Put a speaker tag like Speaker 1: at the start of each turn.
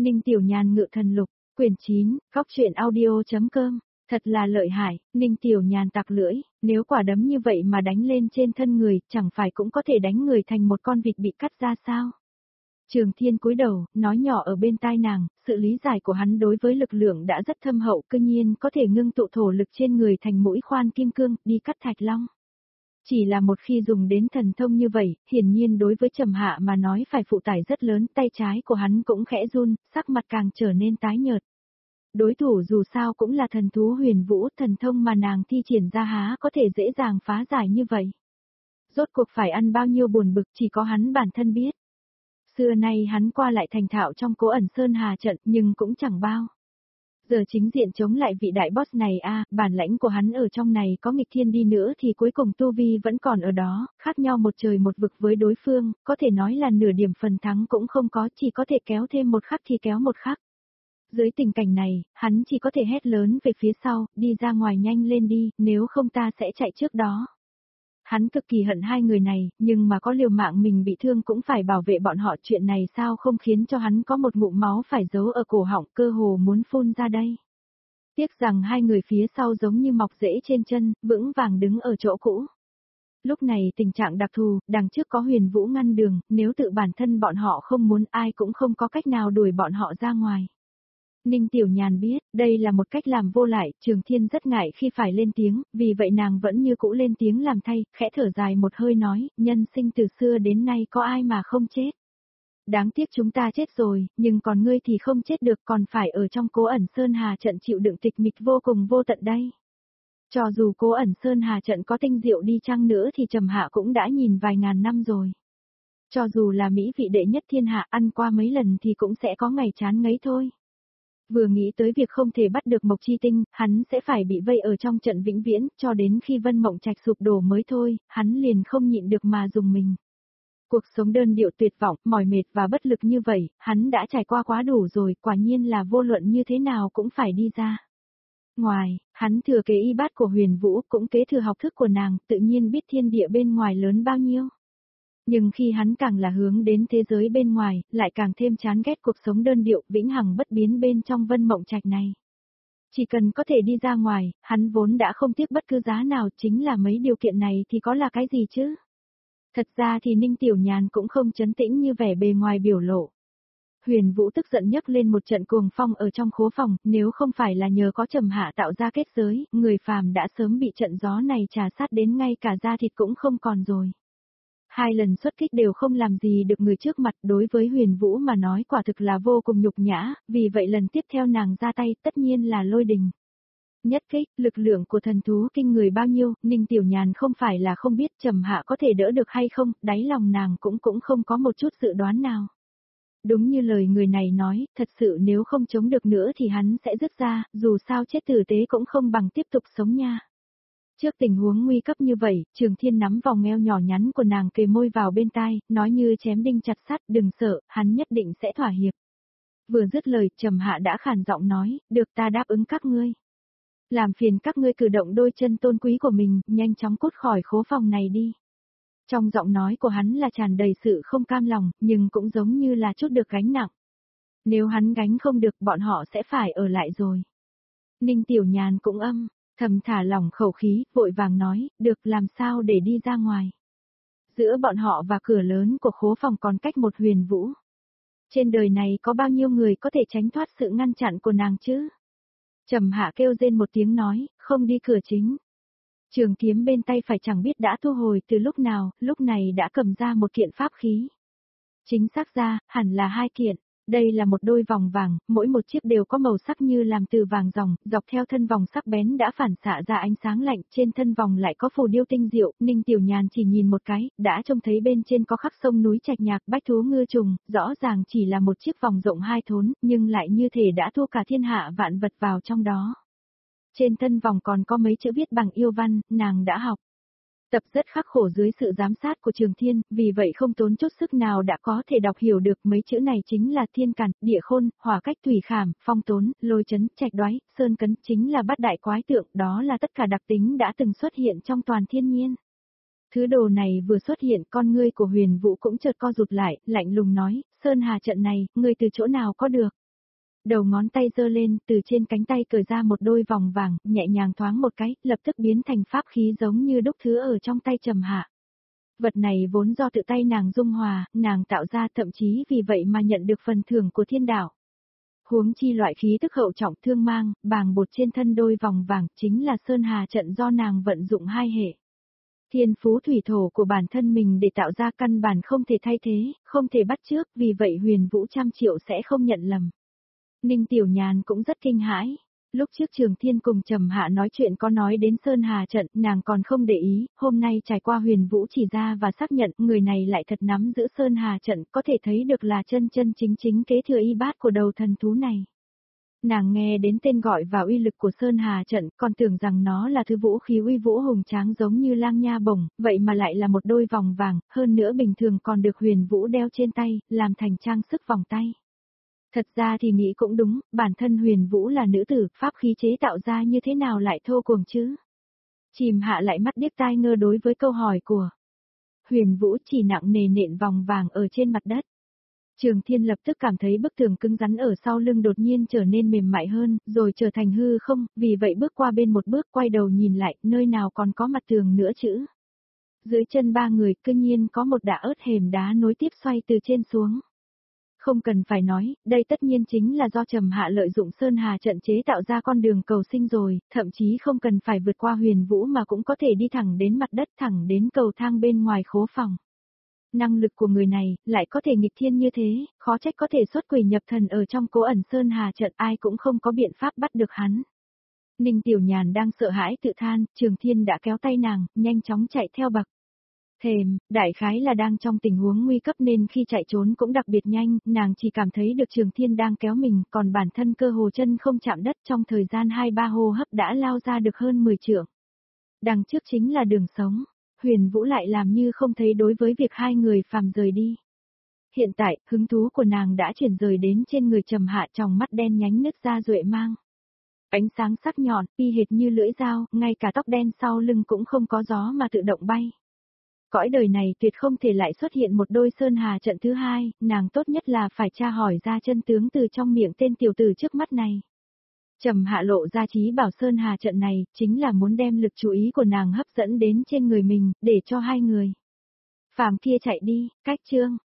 Speaker 1: Ninh Tiểu Nhàn ngự thần lục, quyển 9, góc truyện audio.com. Thật là lợi hại, Ninh Tiểu Nhàn tặc lưỡi, nếu quả đấm như vậy mà đánh lên trên thân người, chẳng phải cũng có thể đánh người thành một con vịt bị cắt ra sao? Trường Thiên cúi đầu, nói nhỏ ở bên tai nàng, sự lý giải của hắn đối với lực lượng đã rất thâm hậu, cư nhiên có thể ngưng tụ thổ lực trên người thành mũi khoan kim cương, đi cắt thạch long. Chỉ là một khi dùng đến thần thông như vậy, hiển nhiên đối với Trầm Hạ mà nói phải phụ tải rất lớn, tay trái của hắn cũng khẽ run, sắc mặt càng trở nên tái nhợt. Đối thủ dù sao cũng là thần thú Huyền Vũ, thần thông mà nàng thi triển ra há có thể dễ dàng phá giải như vậy. Rốt cuộc phải ăn bao nhiêu buồn bực chỉ có hắn bản thân biết. Xưa nay hắn qua lại thành thạo trong Cố Ẩn Sơn Hà trận nhưng cũng chẳng bao. Giờ chính diện chống lại vị đại boss này bản lãnh của hắn ở trong này có nghịch thiên đi nữa thì cuối cùng tu vi vẫn còn ở đó, khác nhau một trời một vực với đối phương, có thể nói là nửa điểm phần thắng cũng không có, chỉ có thể kéo thêm một khắc thì kéo một khắc. Dưới tình cảnh này, hắn chỉ có thể hét lớn về phía sau, đi ra ngoài nhanh lên đi, nếu không ta sẽ chạy trước đó. Hắn cực kỳ hận hai người này, nhưng mà có liều mạng mình bị thương cũng phải bảo vệ bọn họ, chuyện này sao không khiến cho hắn có một ngụm máu phải giấu ở cổ họng, cơ hồ muốn phun ra đây. Tiếc rằng hai người phía sau giống như mọc rễ trên chân, vững vàng đứng ở chỗ cũ. Lúc này tình trạng đặc thù, đằng trước có Huyền Vũ ngăn đường, nếu tự bản thân bọn họ không muốn ai cũng không có cách nào đuổi bọn họ ra ngoài. Ninh Tiểu Nhàn biết, đây là một cách làm vô lại, Trường Thiên rất ngại khi phải lên tiếng, vì vậy nàng vẫn như cũ lên tiếng làm thay, khẽ thở dài một hơi nói, nhân sinh từ xưa đến nay có ai mà không chết. Đáng tiếc chúng ta chết rồi, nhưng còn ngươi thì không chết được, còn phải ở trong Cố Ẩn Sơn Hà trận chịu đựng tịch mịch vô cùng vô tận đây. Cho dù Cố Ẩn Sơn Hà trận có tinh diệu đi chăng nữa thì Trầm Hạ cũng đã nhìn vài ngàn năm rồi. Cho dù là mỹ vị đệ nhất thiên hạ ăn qua mấy lần thì cũng sẽ có ngày chán ngấy thôi. Vừa nghĩ tới việc không thể bắt được Mộc Chi Tinh, hắn sẽ phải bị vây ở trong trận vĩnh viễn, cho đến khi Vân Mộng Trạch sụp đổ mới thôi, hắn liền không nhịn được mà dùng mình. Cuộc sống đơn điệu tuyệt vọng, mỏi mệt và bất lực như vậy, hắn đã trải qua quá đủ rồi, quả nhiên là vô luận như thế nào cũng phải đi ra. Ngoài, hắn thừa kế y bát của Huyền Vũ, cũng kế thừa học thức của nàng, tự nhiên biết thiên địa bên ngoài lớn bao nhiêu. Nhưng khi hắn càng là hướng đến thế giới bên ngoài, lại càng thêm chán ghét cuộc sống đơn điệu, vĩnh hằng bất biến bên trong Vân Mộng Trạch này. Chỉ cần có thể đi ra ngoài, hắn vốn đã không tiếc bất cứ giá nào, chính là mấy điều kiện này thì có là cái gì chứ? Thật ra thì Ninh Tiểu Nhàn cũng không trấn tĩnh như vẻ bề ngoài biểu lộ. Huyền Vũ tức giận nhấc lên một trận cuồng phong ở trong khố phòng, nếu không phải là nhờ có Trầm Hạ tạo ra kết giới, người phàm đã sớm bị trận gió này trà sát đến ngay cả da thịt cũng không còn rồi. Hai lần xuất kích đều không làm gì được người trước mặt, đối với Huyền Vũ mà nói quả thực là vô cùng nhục nhã, vì vậy lần tiếp theo nàng ra tay tất nhiên là Lôi Đình. Nhất kích, lực lượng của thần thú kinh người bao nhiêu, Ninh Tiểu Nhàn không phải là không biết Trầm Hạ có thể đỡ được hay không, đáy lòng nàng cũng không có một chút dự đoán nào. Đúng như lời người này nói, thật sự nếu không chống được nữa thì hắn sẽ dứt ra, dù sao chết tử tế cũng không bằng tiếp tục sống nha. Trước tình huống nguy cấp như vậy, Trường Thiên nắm vòng eo nhỏ nhắn của nàng kề môi vào bên tai, nói như chém đinh chặt sắt, đừng sợ, hắn nhất định sẽ thỏa hiệp. Vừa dứt lời, Trầm Hạ đã khàn giọng nói, được ta đáp ứng các ngươi. Làm phiền các ngươi cử động đôi chân tôn quý của mình, nhanh chóng cút khỏi khố phòng này đi. Trong giọng nói của hắn là tràn đầy sự không cam lòng, nhưng cũng giống như là chút được gánh nặng. Nếu hắn gánh không được bọn họ sẽ phải ở lại rồi. Ninh Tiểu Nhàn cũng thầm thả lỏng khẩu khí, vội vàng nói, được làm sao để đi ra ngoài. Giữa bọn họ và cửa lớn của khố phòng còn cách một Huyền Vũ. Trên đời này có bao nhiêu người có thể tránh thoát sự ngăn chặn của nàng chứ? Trầm Hạ kêu rên một tiếng nói, không đi cửa chính. Trường kiếm bên tay phải chẳng biết đã thu hồi từ lúc nào, lúc này đã cầm ra một kiện pháp khí. Chính xác ra, hẳn là hai kiện. Đây là một đôi vòng vàng, mỗi một chiếc đều có màu sắc như làm từ vàng ròng, dọc theo thân vòng sắc bén đã phản xạ ra ánh sáng lạnh, trên thân vòng lại có phù điêu tinh diệu, Ninh Tiểu Nhàn chỉ nhìn một cái, đã trông thấy bên trên có khắc sông núi trạch nhạc, bách thú ngư trùng, rõ ràng chỉ là một chiếc vòng rộng hai thốn, nhưng lại như thể đã thu cả thiên hạ vạn vật vào trong đó. Trên thân vòng còn có mấy chữ viết bằng yêu văn, nàng đã học. Tập rất khắc khổ dưới sự giám sát của Trường Thiên, vì vậy không tốn chút sức nào đã có thể đọc hiểu được mấy chữ này chính là thiên càn, địa khôn, hỏa cách thủy khảm, phong tốn, lôi chấn, trạch đoái, sơn cấn, chính là bát đại quái tượng, đó là tất cả đặc tính đã từng xuất hiện trong toàn thiên nhiên. Thứ đồ này vừa xuất hiện, con ngươi của Huyền Vũ cũng chợt co rụt lại, lạnh lùng nói, Sơn Hà trận này, ngươi từ chỗ nào có được? Đầu ngón tay giơ lên, từ trên cánh tay cởi ra một đôi vòng vàng, nhẹ nhàng thoáng một cái, lập tức biến thành pháp khí giống như đúc thứ ở trong tay Trầm Hạ. Vật này vốn do tự tay nàng dung hòa, nàng tạo ra, thậm chí vì vậy mà nhận được phần thưởng của thiên đạo. Huống chi loại khí tức hậu trọng thương mang, bàng bột trên thân đôi vòng vàng, chính là Sơn Hà trận do nàng vận dụng hai hệ. Thiên phú thủy thổ của bản thân mình để tạo ra căn bản không thể thay thế, không thể bắt chước, vì vậy Huyền Vũ trăm triệu sẽ không nhận lầm. Ninh Tiểu Nhàn cũng rất kinh hãi. Lúc trước Trường Thiên cùng Trầm Hạ nói chuyện có nói đến Sơn Hà trận, nàng còn không để ý, hôm nay trải qua Huyền Vũ chỉ ra và xác nhận người này lại thật nắm giữ Sơn Hà trận, có thể thấy được là chân chân chính chính kế thừa y bát của đầu thần thú này. Nàng nghe đến tên gọi và uy lực của Sơn Hà trận, còn tưởng rằng nó là thứ vũ khí uy vũ hùng tráng giống như lang nha bổng, vậy mà lại là một đôi vòng vàng, hơn nữa bình thường còn được Huyền Vũ đeo trên tay, làm thành trang sức vòng tay. Thật ra thì nghĩ cũng đúng, bản thân Huyền Vũ là nữ tử, pháp khí chế tạo ra như thế nào lại thô cuồng chứ? Chìm Hạ lại mắt điếc tai ngơ đối với câu hỏi của Huyền Vũ, chỉ nặng nề nện vòng vàng ở trên mặt đất. Trường Thiên lập tức cảm thấy bức tường cứng rắn ở sau lưng đột nhiên trở nên mềm mại hơn, rồi trở thành hư không, vì vậy bước qua bên một bước, quay đầu nhìn lại, nơi nào còn có mặt tường nữa chứ? Dưới chân ba người, cư nhiên có một đả ớt hềm đá nối tiếp xoay từ trên xuống. Không cần phải nói, đây tất nhiên chính là do Trầm Hạ lợi dụng Sơn Hà trận chế tạo ra con đường cầu sinh rồi, thậm chí không cần phải vượt qua Huyền Vũ mà cũng có thể đi thẳng đến mặt đất, thẳng đến cầu thang bên ngoài khố phòng. Năng lực của người này, lại có thể nghịch thiên như thế, khó trách có thể xuất quỷ nhập thần ở trong Cố Ẩn Sơn Hà trận, ai cũng không có biện pháp bắt được hắn. Ninh Tiểu Nhàn đang sợ hãi tự than, Trường Thiên đã kéo tay nàng, nhanh chóng chạy theo bậc thềm, đại khái là đang trong tình huống nguy cấp nên khi chạy trốn cũng đặc biệt nhanh, nàng chỉ cảm thấy được Trường Thiên đang kéo mình, còn bản thân cơ hồ chân không chạm đất, trong thời gian 2-3 hô hấp đã lao ra được hơn 10 trượng. Đằng trước chính là đường sống, Huyền Vũ lại làm như không thấy đối với việc hai người phàm rời đi. Hiện tại, hứng thú của nàng đã chuyển rời đến trên người Trầm Hạ, trong mắt đen nhánh nứt ra duệ mang. Ánh sáng sắc nhọn, y hệt như lưỡi dao, ngay cả tóc đen sau lưng cũng không có gió mà tự động bay. Cõi đời này tuyệt không thể lại xuất hiện một đôi Sơn Hà trận thứ hai, nàng tốt nhất là phải tra hỏi ra chân tướng từ trong miệng tên tiểu tử trước mắt này. Trầm Hạ lộ ra trí bảo Sơn Hà trận này, chính là muốn đem lực chú ý của nàng hấp dẫn đến trên người mình, để cho hai người phàm kia chạy đi, cách chương.